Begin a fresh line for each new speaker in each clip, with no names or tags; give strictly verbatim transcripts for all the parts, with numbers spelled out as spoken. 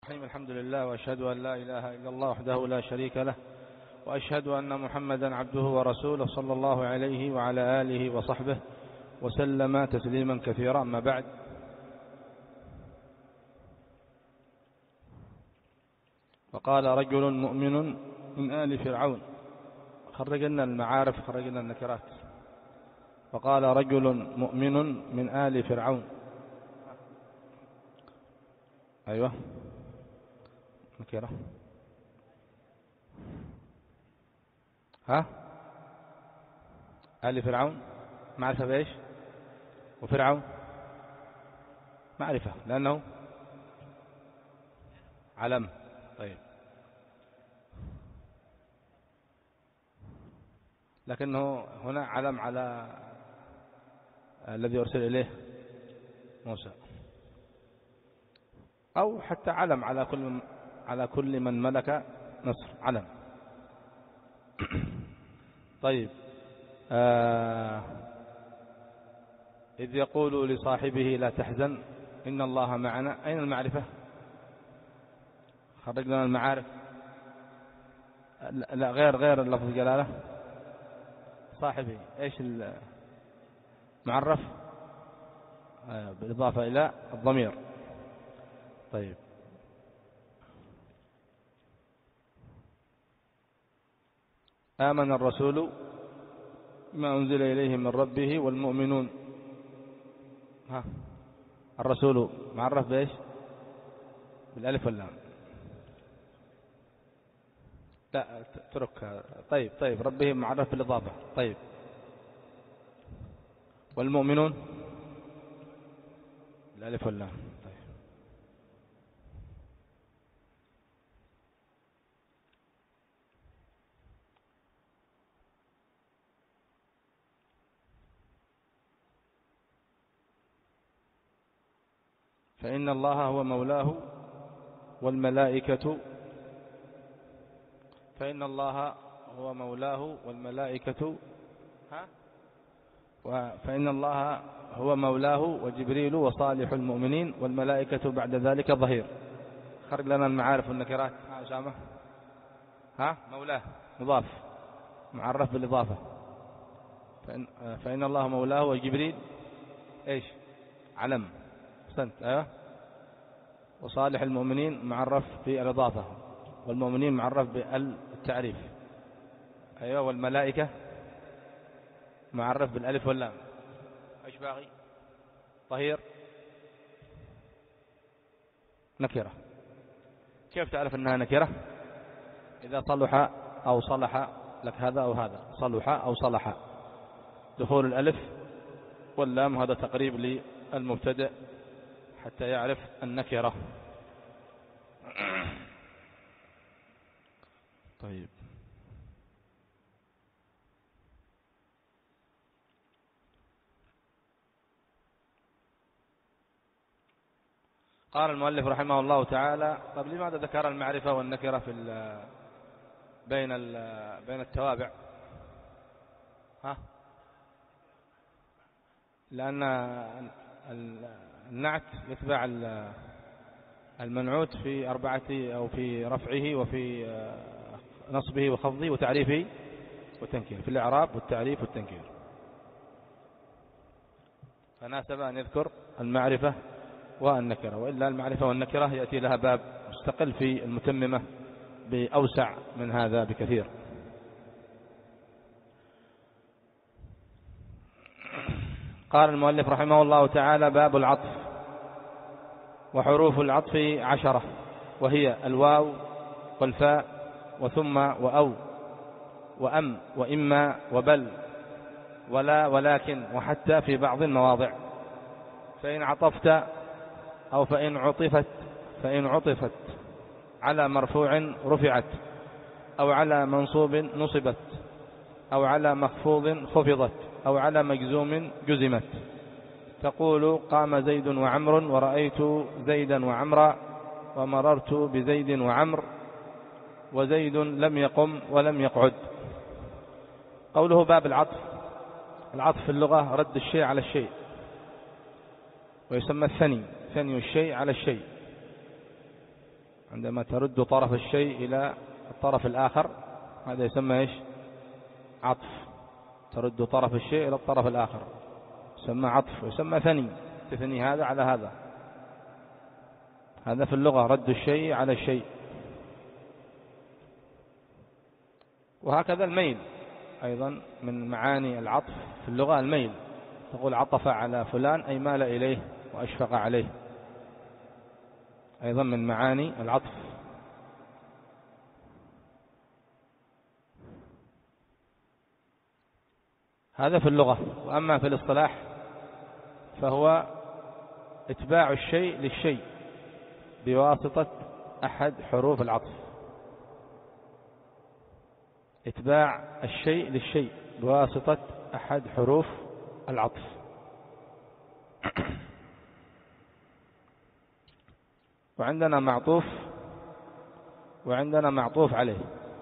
الحمد لله، وأشهد أن لا إله إلا الله وحده لا شريك له، وأشهد أن محمدا عبده ورسوله صلى الله عليه وعلى آله وصحبه وسلم تسليما كثيرا. أما بعد، وقال رجل مؤمن من آل فرعون. خرجنا المعارف، خرجنا النكرات. وقال رجل مؤمن من آل فرعون. أيوة، نكرة. ها، آل فرعون معرفة بإيش؟ وفرعون معرفة لأنه علم. طيب، لكنه هنا علم على الذي أرسل إليه موسى، أو حتى علم على كل على كل من ملك مصر، علم. طيب، آه إذ يقول لصاحبه لا تحزن إن الله معنا. أين المعرفة؟ خرجنا المعارف. لا، غير غير اللفظ الجلالة. صاحبه إيش المعرف؟ آه بالإضافة إلى الضمير. طيب، آمن الرسول ما أنزل إليه من ربه والمؤمنون. ها، الرسول معرف بإيش؟ بالألف واللام. لا، تركها. طيب طيب ربه معرف بالإضافة. طيب، والمؤمنون بالألف واللام. طيب، فإن الله هو مولاه والملائكة فإن الله هو مولاه والملائكة ها فإن الله هو مولاه وجبريل وصالح المؤمنين والملائكة بعد ذلك ظهير. خرج لنا المعارف والنكرات. ها أسامة. ها، مولاه مضاف معرف بالإضافة. فإن, فإن الله مولاه وجبريل إيش؟ علم. أحسنت. أيوه. وصالح المؤمنين معرف بالإضافة، والمؤمنين معرف بالتعريف. أيوه. والملائكة معرف بالألف واللام. إيش باقي؟ ظهير نكرة. كيف تعرف أنها نكرة؟ إذا صلح أو صلح لك هذا أو هذا، صلح أو صلح، دخول الألف واللام هذا تقريب للمبتدأ حتى يعرف النكرة. طيب، قال المؤلف رحمه الله تعالى: طب لماذا ذكر المعرفة والنكرة في بين بين التوابع؟ ها، لأن النعت يتبع المنعوت في أربعة، أو في رفعه وفي نصبه وخفضه وتعريفه والتنكير، في الإعراب والتعريف والتنكير. فناسب أن يذكر المعرفة والنكرة، وإلا المعرفة والنكرة يأتي لها باب مستقل في المتممة بأوسع من هذا بكثير. قال المؤلف رحمه الله تعالى: باب العطف. وحروف العطف عشرة، وهي الواو والفاء وثم وأو وأم وإما وبل ولا ولكن وحتى في بعض المواضع. فإن عطفت أو فإن عطفت فإن عطفت على مرفوع رفعت، أو على منصوب نصبت، أو على مخفوض خفضت، أو على مجزوم جزمت. تقول: قام زيد وعمر، ورأيت زيدا وعمرا، ومررت بزيد وعمر، وزيد لم يقم ولم يقعد. قوله باب العطف. العطف في اللغة رد الشيء على الشيء، ويسمى الثني، ثني الشيء على الشيء. عندما ترد طرف الشيء إلى الطرف الآخر هذا يسمى إيش؟ عطف. ترد طرف الشيء إلى الطرف الآخر يسمى عطف، ويسمى ثني، تثني هذا على هذا. هذا في اللغة رد الشيء على الشيء. وهكذا الميل أيضا من معاني العطف في اللغة، الميل، تقول عطف على فلان أي مال إليه وأشفق عليه، أيضا من معاني العطف. هذا في اللغة. وأما في الاصطلاح فهو اتباع الشيء للشيء بواسطة أحد حروف العطف. اتباع الشيء للشيء بواسطة أحد حروف العطف. وعندنا معطوف وعندنا معطوف عليه.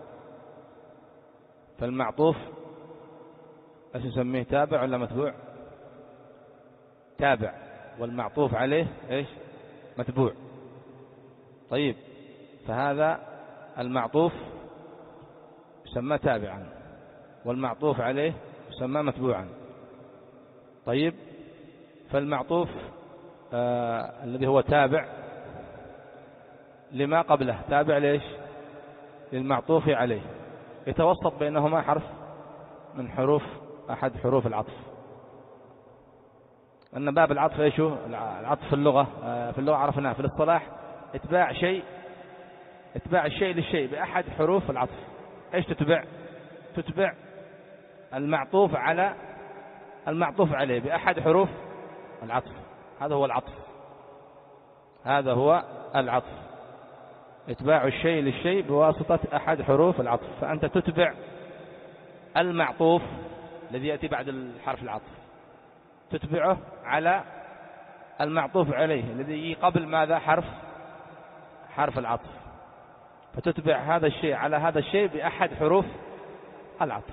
فالمعطوف ايش نسميه؟ تابع ولا متبوع؟ تابع. والمعطوف عليه ايش؟ متبوع. طيب، فهذا المعطوف يسمى تابعا والمعطوف عليه يسمى متبوعا. طيب، فالمعطوف آه الذي هو تابع لما قبله، تابع ليش؟ للمعطوف عليه، يتوسط بينهما حرف من حروف أحد حروف العطف. أن باب العطف ايش هو؟ العطف في اللغة آه في اللغة عرفناه. في الاصطلاح اتباع شيء اتباع الشيء للشيء بأحد حروف العطف. ايش تتبع؟ تتبع المعطوف على المعطوف عليه بأحد حروف العطف. هذا هو العطف. هذا هو العطف، اتباع الشيء للشيء بواسطة أحد حروف العطف. فأنت تتبع المعطوف الذي يأتي بعد الحرف العطف، تتبعه على المعطوف عليه الذي يجي قبل ماذا؟ حرف حرف العطف. فتتبع هذا الشيء على هذا الشيء بأحد حروف العطف،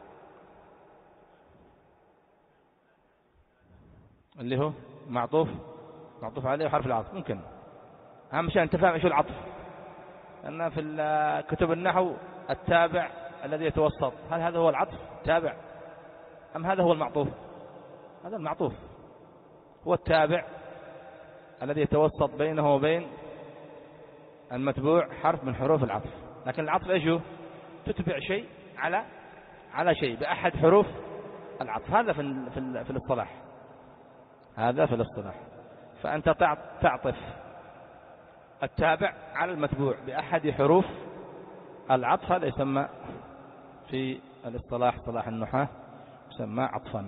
اللي هو معطوف معطوف عليه حرف العطف. ممكن أهم شيء أنت فاهم إيش العطف، لأن في كتب النحو التابع الذي يتوسط، هل هذا هو العطف تابع أم هذا هو المعطوف؟ هذا المعطوف هو التابع الذي يتوسط بينه وبين المتبوع حرف من حروف العطف. لكن العطف ايش هو؟ تتبع شيء على على شيء بأحد حروف العطف. هذا في في في الاصطلاح، هذا في الاصطلاح. فأنت تعطف التابع على المتبوع بأحد حروف العطف، هذا يسمى في الاصطلاح اصطلاح النحاة يسمى عطفا.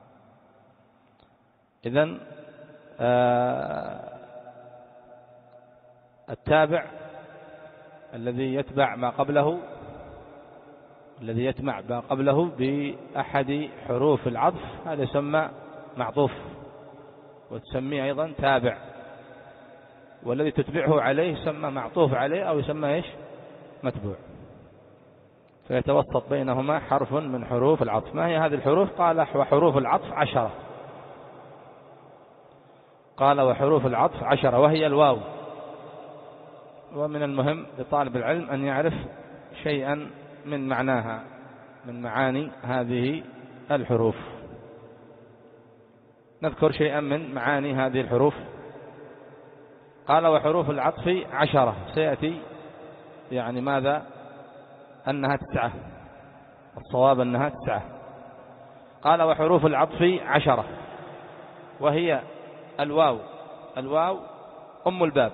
إذن آه التابع الذي يتبع ما قبله الذي يتبع ما قبله بأحد حروف العطف هذا يسمى معطوف، وتسميه أيضا تابع. والذي تتبعه عليه يسمى معطوف عليه أو يسمى إيش؟ متبوع. فيتوسط بينهما حرف من حروف العطف. ما هي هذه الحروف؟ قال وحروف العطف عشرة. قال وحروف العطف عشرة، وهي الواو. ومن المهم لطالب العلم أن يعرف شيئا من معناها، من معاني هذه الحروف. نذكر شيئا من معاني هذه الحروف. قال وحروف العطف عشرة، سيأتي يعني ماذا؟ أنها تسعة، الصواب أنها تسعة. قال وحروف العطف عشرة، وهي الواو. الواو أم الباب،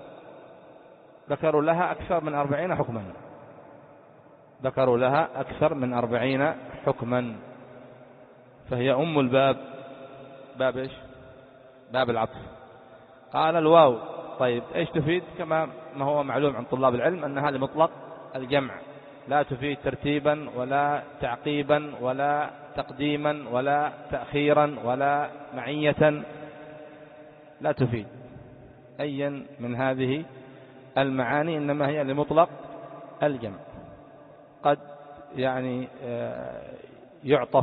ذكروا لها أكثر من أربعين حكما، ذكروا لها أكثر من أربعين حكما، فهي أم الباب، باب إيش؟ باب العطف. قال الواو. طيب إيش تفيد؟ كما ما هو معلوم عند طلاب العلم أنها لمطلق الجمع، لا تفيد ترتيبا ولا تعقيبا ولا تقديما ولا تأخيرا ولا معية، لا تفيد أيا من هذه المعاني، إنما هي لمطلق الجمع. قد يعني يعطف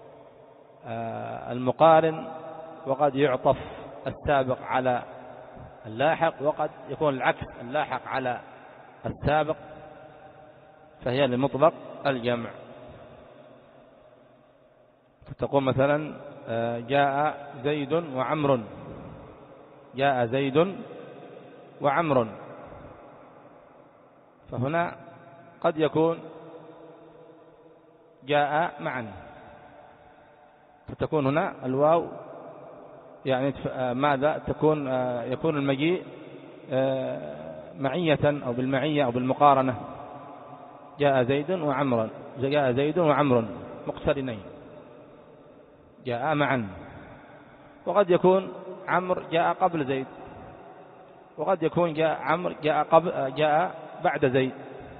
المقارن، وقد يعطف السابق على اللاحق، وقد يكون العكس، اللاحق على السابق، فهي لمطلق الجمع. فتقول مثلا جاء زيد وعمر، جاء زيد وعمر، فهنا قد يكون جاء معا، فتكون هنا الواو يعني ماذا تكون؟ يكون المجيء معية أو بالمعية أو بالمقارنة. جاء زيد وعمر، جاء زيد وعمر مقترنين، جاء معا. وقد يكون عمرو جاء قبل زيد، وقد يكون جاء عمرو جاء قبل جاء بعد زيد،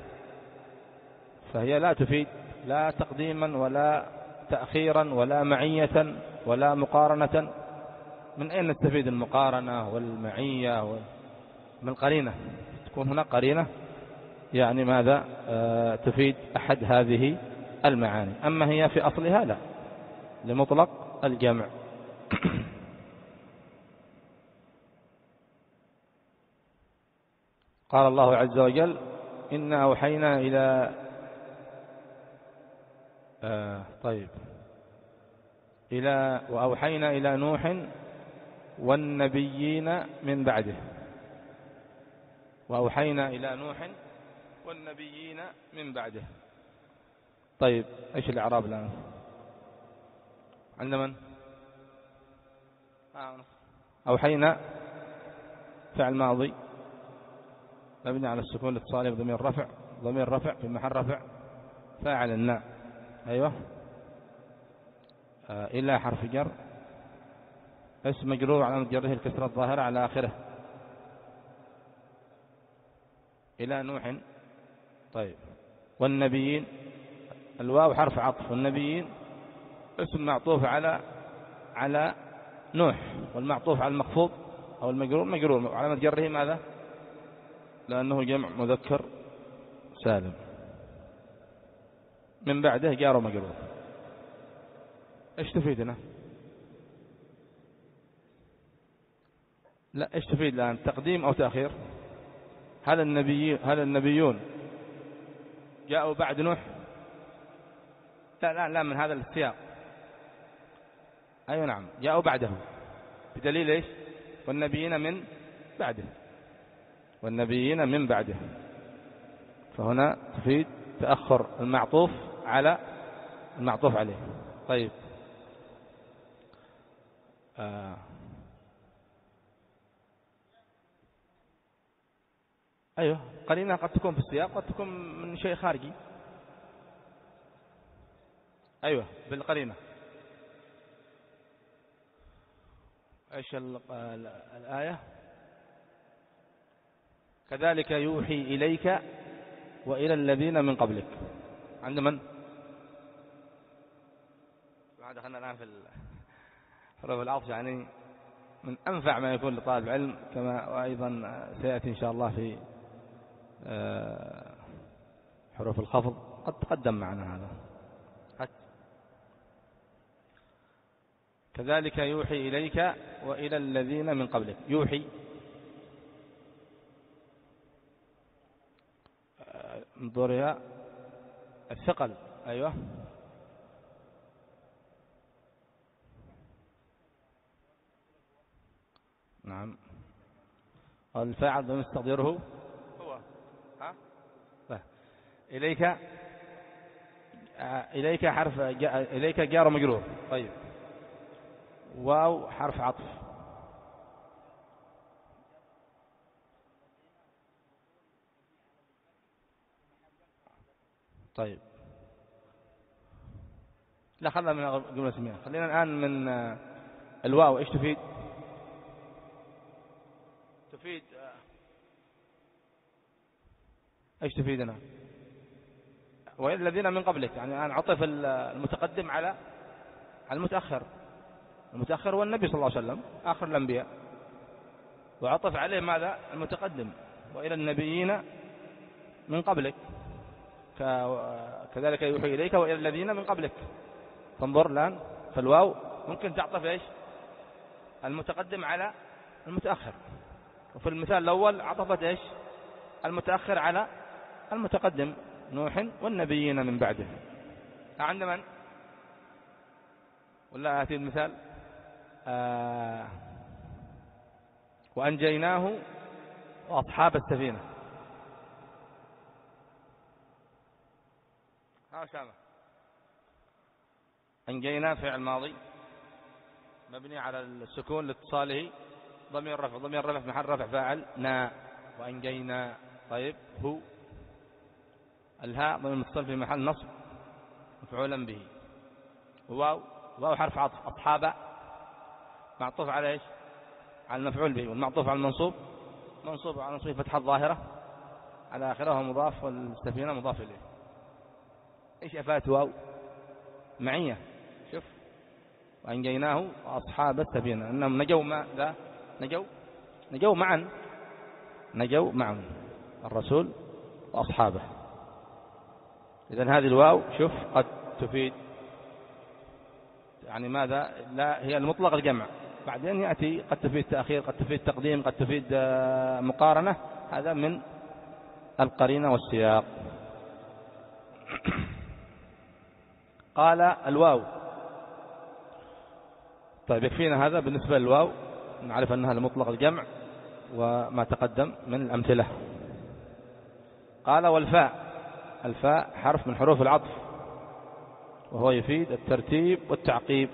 فهي لا تفيد لا تقديما ولا تأخيرا ولا معية ولا مقارنة. من أين نستفيد المقارنة والمعية؟ من قرينة، تكون هنا قرينة يعني ماذا آه تفيد أحد هذه المعاني. أما هي في أصلها لا، لمطلق الجمع. قال الله عز وجل: إنا أوحينا إلى آه طيب إلى وأوحينا إلى نوح والنبيين من بعده. وأوحينا إلى نوح والنبيين من بعده. طيب إيش الإعراب الآن؟ عند من؟ أوحينا فعل ماضي مبني على السكون الاتصالي بضمير رفع، ضمير رفع في محل رفع فاعل الناء. أيوة. آه إلى حرف جر، اسم مجرور على جره الكسرة الظاهرة على آخره. إلى نوح. طيب والنبيين، الواو حرف عطف، والنبيين اسم معطوف على على نوح، والمعطوف على المخفوض أو المجرور مجرور، وعلامة جره ماذا؟ لأنه جمع مذكر سالم. من بعده جار ومجرور. ايش تفيدنا؟ لا، ايش تفيد الآن؟ تقديم أو تأخير؟ هل النبي هل النبيون جاءوا بعد نوح؟ لا لا لا، من هذا السياق. أيوة نعم، جاءوا بعده، بدليل ايش؟ والنبيين من بعده، والنبيين من بعده. فهنا تفيد تأخر المعطوف على المعطوف عليه. طيب آه. أيوة، قرينة قد تكون في السياق، قد تكون من شيء خارجي. أيوة بالقرينة. إيش الآية؟ كذلك يوحي إليك وإلى الذين من قبلك. عند من؟ دخلنا الآن في حروف العطف، يعني من أنفع ما يكون لطالب العلم، كما وأيضا سيأتي إن شاء الله في حروف الخفض، قد تقدم معنا هذا. كذلك يوحي إليك وإلى الذين من قبلك. يوحي انظرها الثقل. أيوة نعم. الفاعل بمستقدره هو ها لا. إليك إليك حرف جاء، إليك جار مجرور. طيب واو حرف عطف. طيب لا، خلنا من قبل اسمها. خلينا الآن من الواو. إيش تفيد؟ تفيد إيش تفيدنا؟ وإلى الذين من قبلك، يعني الآن عطف المتقدم على المتأخر. المتأخر هو النبي صلى الله عليه وسلم آخر الأنبياء، وعطف عليه ماذا؟ المتقدم. وإلى النبيين من قبلك، كذلك يوحي إليك وإلى الذين من قبلك. فانظر الآن، فالواو ممكن تعطف إيش؟ المتقدم على المتأخر، وفي المثال الأول عطفت إيش المتأخر على المتقدم نوح والنبيين من بعده. عند من؟ ولا آتي المثال آه وأنجيناه وأصحاب السفينة. ها سامة. أنجينا فعل ماضي مبني على السكون لاتصاله ضمير رفع، ضمير رفع في محل رفع فاعل نا، وأنجينا. طيب هو الهاء ضمير متصل في محل نصب مفعولا به. واو واو حرف عطف. أصحاب معطوف على ايش؟ على المفعول به، والمعطوف على المنصوب منصوب على نصب فتحة ظاهرة على آخره مضاف، والسفينة مضاف إليه. ايش أفات واو؟ معية. شوف وأنجيناه وأصحاب السفينة أنهم نجوا ماذا؟ نجوا نجوا معا نجوا معا الرسول وأصحابه. إذن هذه الواو شوف قد تفيد يعني ماذا؟ لا هي المطلق الجمع، بعدين يأتي قد تفيد تأخير، قد تفيد تقديم، قد تفيد مقارنة، هذا من القرينة والسياق. قال الواو. طيب يكفينا هذا بالنسبة للواو، نعرف أنها لمطلق الجمع وما تقدم من الأمثلة. قال والفاء. الفاء حرف من حروف العطف، وهو يفيد الترتيب والتعقيب.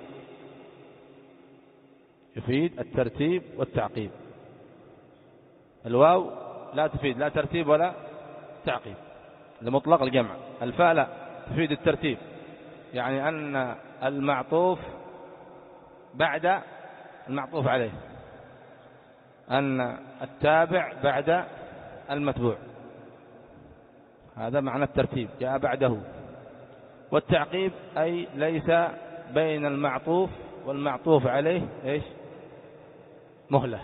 يفيد الترتيب والتعقيب. الواو لا تفيد لا ترتيب ولا تعقيب لمطلق الجمع. الفاء لا تفيد الترتيب، يعني أن المعطوف بعد المعطوف عليه، أن التابع بعد المتبوع، هذا معنى الترتيب جاء بعده. والتعقيب أي ليس بين المعطوف والمعطوف عليه إيش؟ مهلة،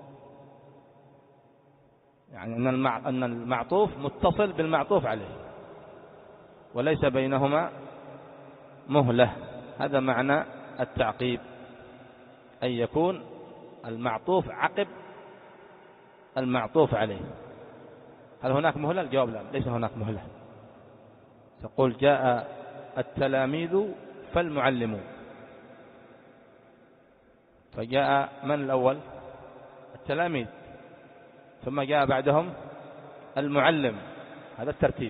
يعني أن المعطوف متصل بالمعطوف عليه وليس بينهما مهلة، هذا معنى التعقيب، أن يكون المعطوف عقب المعطوف عليه. هل هناك مهلة؟ الجواب لا، ليس هناك مهلة. تقول جاء التلاميذ فالمعلمون، فجاء من الأول؟ التلاميذ، ثم جاء بعدهم المعلم، هذا الترتيب،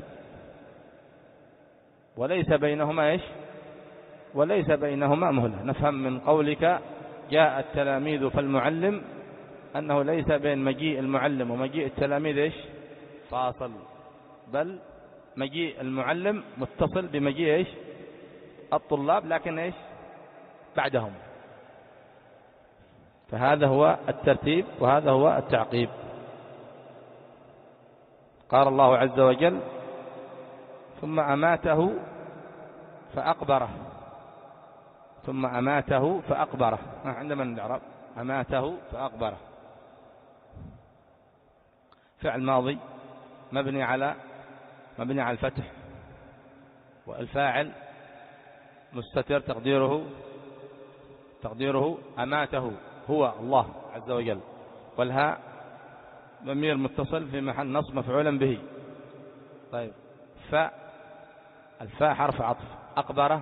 وليس بينهما إيش؟ وليس بينهما مهلة. نفهم من قولك جاء التلاميذ فالمعلم أنه ليس بين مجيء المعلم ومجيء التلاميذ إيش؟ فاصل، بل مجيء المعلم متصل بمجيء إيش؟ الطلاب، لكن إيش؟ بعدهم. فهذا هو الترتيب وهذا هو التعقيب. قال الله عز وجل ثم أماته فأقبره. ثم أماته فأقبره، عندما نعرف أماته فأقبره فعل ماضي مبني على مبني على الفتح، والفاعل مستتر تقديره تقديره أماته هو الله عز وجل، والهاء ضمير متصل في محل نصب مفعولا به. طيب فاء، الفاء حرف عطف. أقبره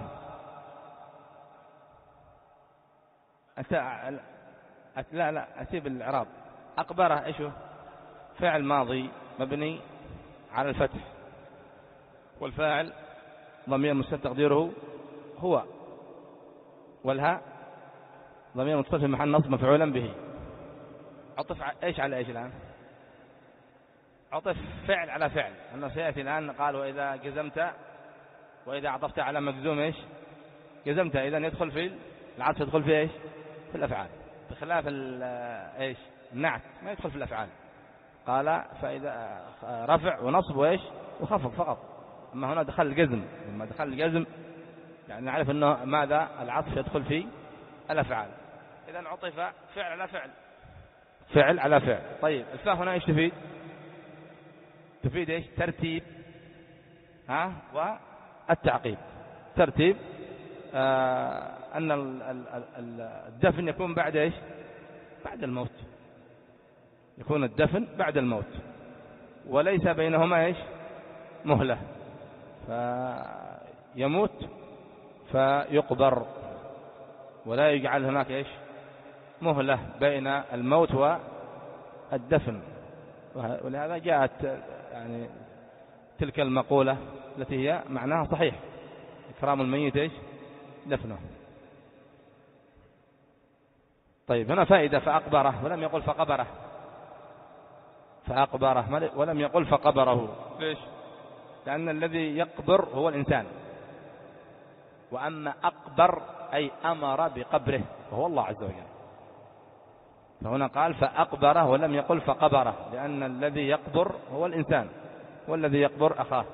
أتى أت... لا لا أسيب الإعراب. أقبره إيش هو؟ فعل ماضي مبني على الفتح، والفاعل ضمير مستتر تقديره هو، والهاء ضمير متصل في محل نصب مفعولا به. عطف ايش على ايش الآن؟ عطف فعل على فعل، أنه سيأتي الآن قال وإذا جزمت وإذا عطفت على مجزوم ايش؟ جزمت، إذا يدخل في العطف، يدخل في ايش؟ في الأفعال، بخلاف ايش؟ النعت ما يدخل في الأفعال. قال فإذا رفع ونصب وايش؟ وخفض فقط. أما هنا دخل الجزم، لما دخل الجزم يعني نعرف أنه ماذا؟ العطف يدخل في الأفعال. إذا عطف فعل على فعل، فعل على فعل. طيب الفاء هنا ايش تفيد؟ تفيد ايش؟ ترتيب ها والتعقيب. ترتيب آه أن الدفن يكون بعد ايش؟ بعد الموت. يكون الدفن بعد الموت وليس بينهما إيش مهلة، فيموت فيقبر ولا يجعل هناك إيش مهلة بين الموت والدفن. ولهذا جاءت يعني تلك المقولة التي هي معناها صحيح، إكرام الميت إيش دفنه. طيب هنا فائدة، فأقبره ولم يقل فقبره، فأقبره ولم يقل فقبره. ليش؟ لأن الذي يقبر هو الإنسان، وأما أقبر أي أمر بقبره وهو الله عز وجل. فهنا قال فأقبره ولم يقل فقبره، لأن الذي يقبر هو الإنسان، والذي يقبر أخاه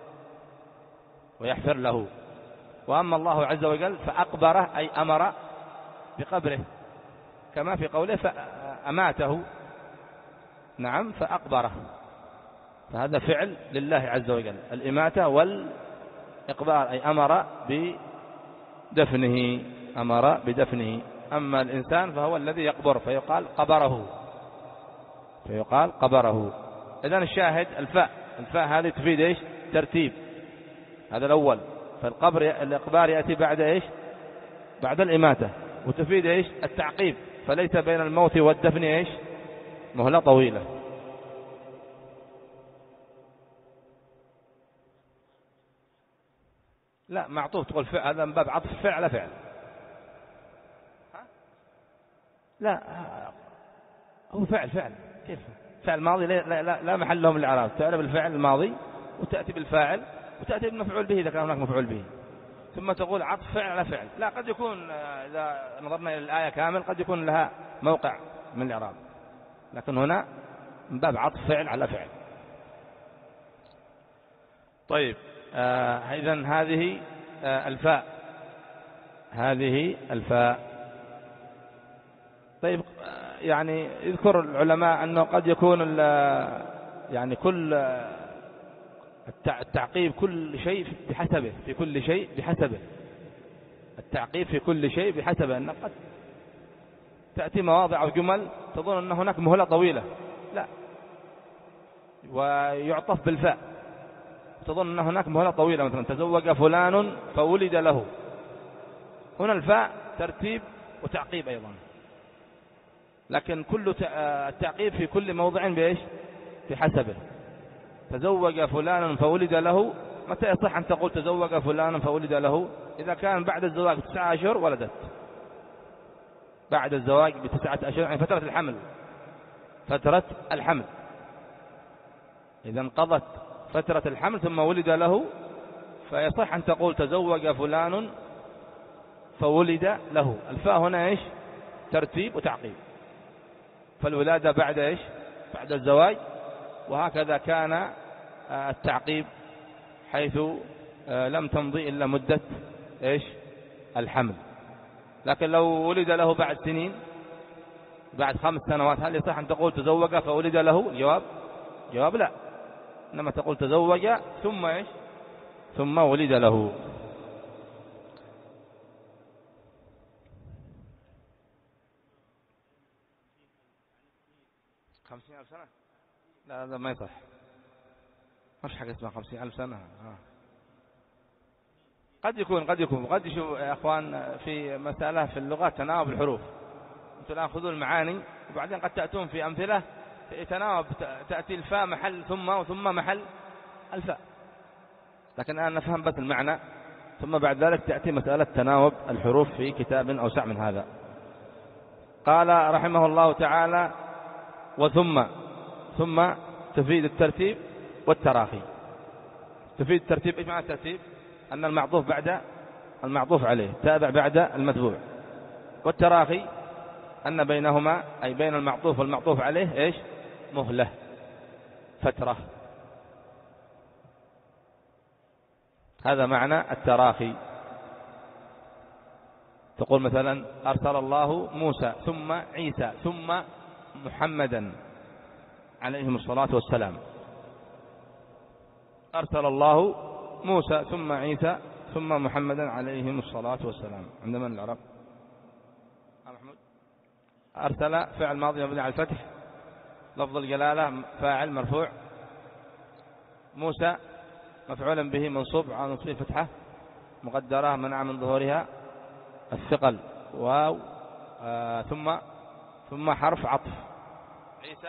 ويحفر له. وأما الله عز وجل فأقبره أي أمر بقبره، كما في قوله فأماته، نعم فأقبره، فهذا فعل لله عز وجل، الإماتة والإقبار، أي أمر بدفنه، أمر بدفنه. أما الإنسان فهو الذي يقبر فيقال قبره، فيقال قبره. إذن الشاهد الفاء، الفاء هذه تفيد إيش ترتيب، هذا الأول. فالقبر الإقبار يأتي بعد إيش بعد الإماتة، وتفيد إيش التعقيب، فليس بين الموت والدفن إيش مهلة طويلة. لا معطوف تقول فعل، هذا من باب عطف فعل على فعل. لا هو فعل فعل كيف فعل ماضي لا, لا, لا محل له من الإعراب، تعرف الفعل الماضي وتأتي بالفاعل وتأتي بالمفعول به إذا كان هناك مفعول به، ثم تقول عطف فعل على فعل. لا قد يكون إذا نظرنا إلى الآية كامل قد يكون لها موقع من الإعراب، لكن هنا من باب عطف فعل على فعل. طيب آه إذن هذه آه الفاء، هذه الفاء. طيب يعني يذكر العلماء أنه قد يكون يعني كل التعقيب كل شيء بحسبه، في كل شيء بحسبه، التعقيب في كل شيء بحسبه، أن قد تأتي مواضع أو جمل تظن أن هناك مهلة طويلة، لا، ويعطف بالفاء تظن أن هناك مهلة طويلة، مثلا تزوج فلان فولد له، هنا الفاء ترتيب وتعقيب أيضا، لكن كل التعقيب في كل موضع بإيش بحسبه. تزوج فلان فولد له، متى يصح أن تقول تزوج فلان فولد له؟ إذا كان بعد الزواج بتسعة أشهر ولدت، بعد الزواج بتسعة أشهر يعني فترة الحمل، فترة الحمل إذا انقضت فترة الحمل ثم ولد له، فيصح أن تقول تزوج فلان فولد له. الفاء هنا إيش ترتيب وتعقيب، فالولادة بعد إيش بعد الزواج، وهكذا كان التعقيب حيث لم تمضي إلا مدة إيش الحمل. لكن لو ولد له بعد سنين، بعد خمس سنوات، هل يصح أن تقول تزوج فولد له؟ الجواب جواب لا، إنما تقول تزوج ثم إيش ثم ولد له. خمسين ألف سنة؟ لا هذا ما يصح، ما فيش حاجة اسمها خمسين ألف سنة. آه. قد يكون قد يكون قد يشوف يا أخوان في مسألة في اللغة تناوب الحروف، أنتم الآن خذوا المعاني وبعدين قد تأتون في أمثلة تناوب، تأتي الفاء محل ثم وثم محل الفاء، لكن الآن نفهم بس المعنى، ثم بعد ذلك تأتي مسألة تناوب الحروف في كتاب أوسع من هذا. قال رحمه الله تعالى وثم، ثم تفيد الترتيب والتراخي. تفيد الترتيب، إيش معنى الترتيب؟ أن المعطوف بعد المعطوف عليه تابع بعد المتبوع. والتراخي أن بينهما أي بين المعطوف والمعطوف عليه إيش مهلة، فترة. هذا معنى التراخي. تقول مثلا أرسل الله موسى ثم عيسى ثم محمدا عليهم الصلاة والسلام. أرسل الله موسى ثم عيسى ثم محمدا عليهم الصلاة والسلام. عند من العرب؟ محمود. أرسل فعل ماضي مبني على الفتح لفظ الجلالة فاعل مرفوع، موسى مفعولا به منصوب على نصب فتحة مقدرة منع من ظهورها الثقل، واو آه ثم ثم حرف عطف. عيسى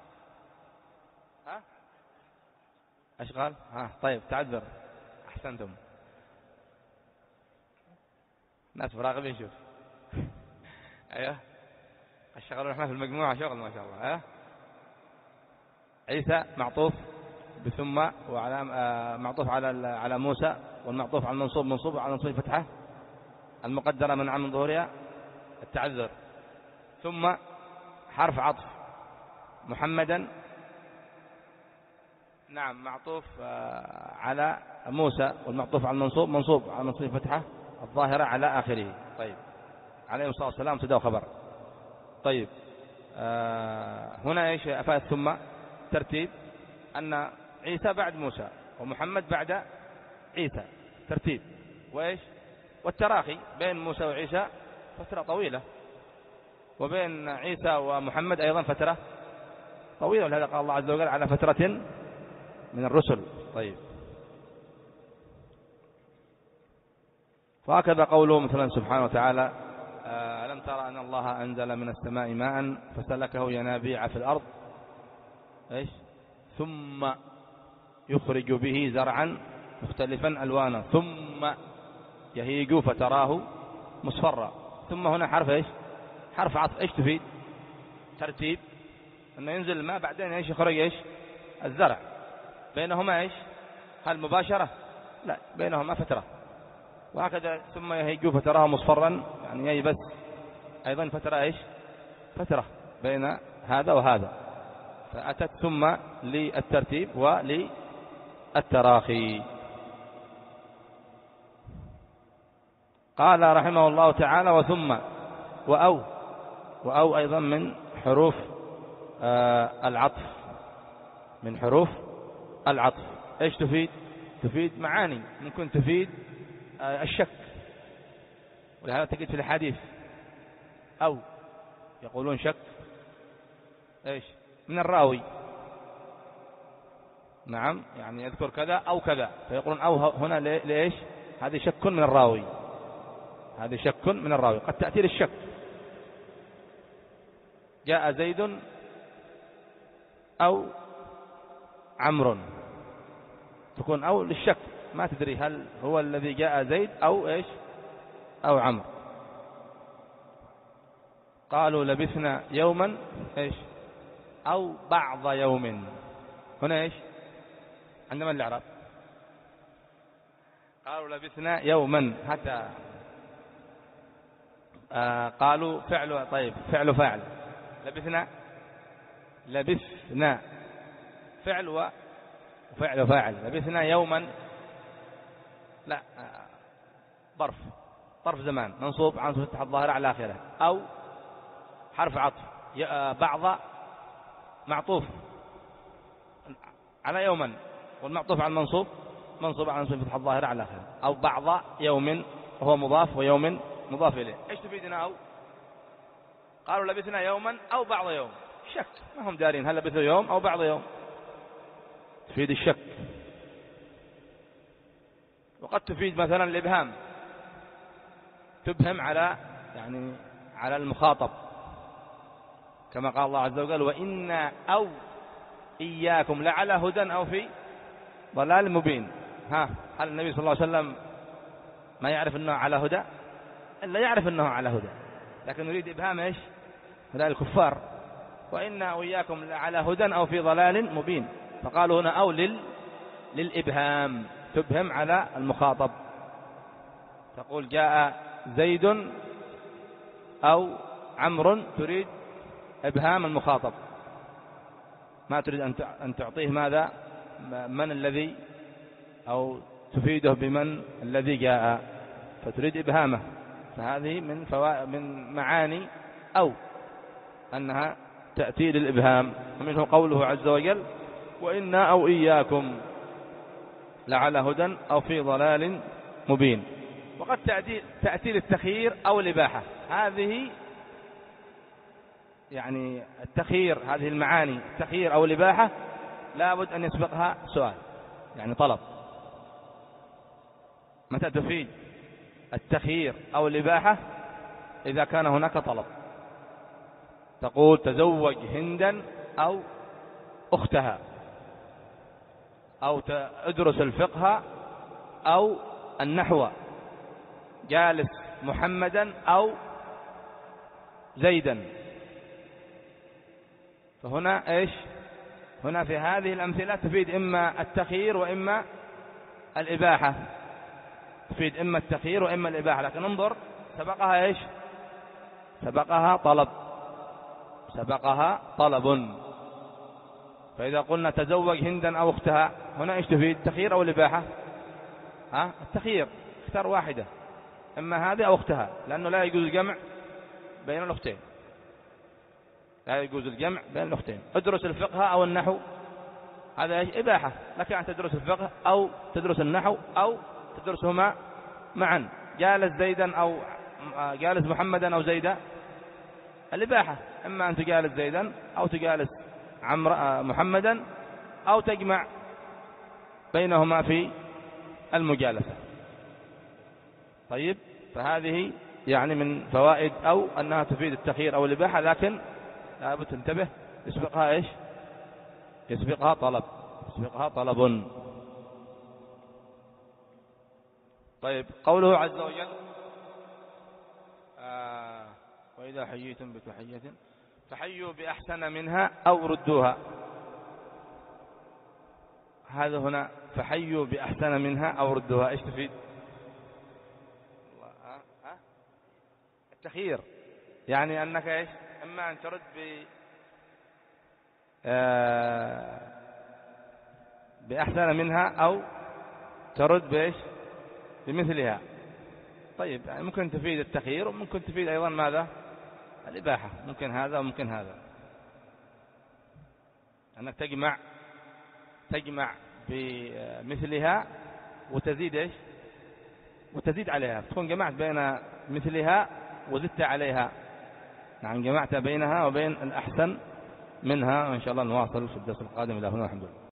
ها أشغال ها طيب تعذر أحسنتم، ناس مراقبين شوف أيوه الشغل احنا في المجموعة شغل ما شاء الله. ها عيسى معطوف بثم وعلى معطوف على على موسى، والمعطوف على المنصوب منصوب على نصب فتحة المقدرة منع من ظهورها التعذر، ثم حرف عطف محمدا نعم معطوف على موسى، والمعطوف على المنصوب منصوب على نصب فتحة الظاهرة على آخره. طيب عليه الصلاة والسلام ابتدأ خبر. طيب آه هنا ايش أفاد ثم ترتيب أن عيسى بعد موسى ومحمد بعد عيسى ترتيب، وإيش والتراخي بين موسى وعيسى فترة طويلة، وبين عيسى ومحمد أيضا فترة طويلة، ولهذا قال الله عز وجل على فترة من الرسل. طيب وهكذا قوله مثلا سبحانه وتعالى ألم ترى أن الله أنزل من السماء ماء فسلكه ينابيع في الأرض إيش ثم يخرج به زرعا مختلفا ألوانه ثم يهيج فتراه مصفرا. ثم هنا حرف إيش حرف عطف. إيش تفيد؟ ترتيب أنه ينزل الماء بعدين إيش يخرج إيش الزرع، بينهما إيش هل مباشرة؟ لا بينهما فترة. وهكذا ثم يهيج فتراه مصفرا يعني ييبس أيضا فترة إيش فترة بين هذا وهذا، فأتت ثم للترتيب وللتراخي. قال رحمه الله تعالى وثم وأو وأو أيضا من حروف آه العطف، من حروف العطف. إيش تفيد؟ تفيد معاني، ممكن تفيد آه الشك، ولهذا تجد في الحديث أو يقولون شك إيش من الراوي، نعم يعني يذكر كذا أو كذا فيقولون أو هنا ليش هذه شك من الراوي، هذه شك من الراوي. قد تأتي للشك جاء زيد أو عمرو، تكون أو للشك ما تدري هل هو الذي جاء زيد أو إيش أو عمرو. قالوا لبثنا يوما إيش أو بعض يوم، هنا إيش عندما الإعراب قالوا لبثنا يوما حتى آه قالوا فعل طيب فعل فاعل لبثنا لبثنا فعل وفعل فاعل لبثنا يوما لا آه ظرف ظرف زمان منصوب عن فتح الظاهرة على آخره، أو حرف عطف آه بعض معطوف على يوما والمعطوف على المنصوب منصوب على فتح الظاهرة على آخره، أو بعض يوم وهو مضاف ويوم مضاف إليه. إيش تفيدنا أو؟ قالوا لبثنا يوما أو بعض يوم، شك ما هم دارين هل لبثوا يوم أو بعض يوم، تفيد الشك. وقد تفيد مثلا الإبهام، تبهم على يعني على المخاطب كما قال الله عز وجل وإنا أو إياكم لعلى هدى أو في ضلال مبين. ها هل النبي صلى الله عليه وسلم ما يعرف أنه على هدى؟ إلا يعرف أنه على هدى، لكن يريد إبهام إيش هؤلاء الكفار وإنا وإياكم لعلى هدى أو في ضلال مبين. فقالوا هنا أو لل للإبهام تبهم على المخاطب، تقول جاء زيد أو عمرو تريد إبهام المخاطب، ما تريد أن تعطيه ماذا من الذي أو تفيده بمن الذي جاء، فتريد إبهامه. فهذه من فوائد من معاني أو أنها تأتي للإبهام. ومنه قوله عز وجل وإنا أو إياكم لعلى هدى أو في ضلال مبين. وقد تأتي, تأتي للتخيير أو الإباحة، هذه يعني التخيير، هذه المعاني التخيير أو الإباحة لابد أن يسبقها سؤال، يعني طلب. متى تفيد التخيير أو الإباحة؟ إذا كان هناك طلب، تقول تزوج هندا أو أختها، أو ادرس الفقه أو النحو، جالس محمدا أو زيدا. فهنا إيش؟ هنا في هذه الأمثلة تفيد إما التخيير وإما الإباحة، تفيد إما التخيير وإما الإباحة. لكن انظر، سبقها إيش؟ سبقها طلب، سبقها طلب. فإذا قلنا تزوج هندا أو أختها، هنا إيش تفيد؟ التخيير أو الإباحة؟ ها؟ التخيير، اختار واحدة، إما هذه أو أختها، لأنه لا يجوز الجمع بين الأختين، لا يجوز الجمع بين الأختين. ادرس الفقه أو النحو، هذا إيش؟ إباحة، لك أن تدرس الفقه أو تدرس النحو أو تدرسهما معا. جالس زيدا أو جالس محمدا أو زيدا، الإباحة، إما أن تجالس زيدا أو تجالس عمر محمدا أو تجمع بينهما في المجالسة. طيب، فهذه يعني من فوائد أو أنها تفيد التخيير أو الإباحة، لكن لابد تنتبه، يسبقها إيش؟ يسبقها طلب، يسبقها طلب. طيب، قوله عز وجل آه وإذا حييتم بتحية فحيوا بأحسن منها أو ردوها. هذا هنا فحيوا بأحسن منها أو ردوها، إيش تفيد؟ التخيير، يعني أنك إيش؟ إما أن ترد ب آه بأحسن منها أو ترد بإيش؟ بمثلها. طيب، يعني ممكن تفيد التخيير وممكن تفيد أيضا ماذا؟ الإباحة، ممكن هذا وممكن هذا، أنك تجمع تجمع بمثلها وتزيد إيش؟ وتزيد عليها، تكون جمعت بين مثلها وزدت عليها. نعم، جمعت بينها وبين الأحسن منها. وإن شاء الله نواصل في الدرس القادم. إلى هنا، الحمد لله.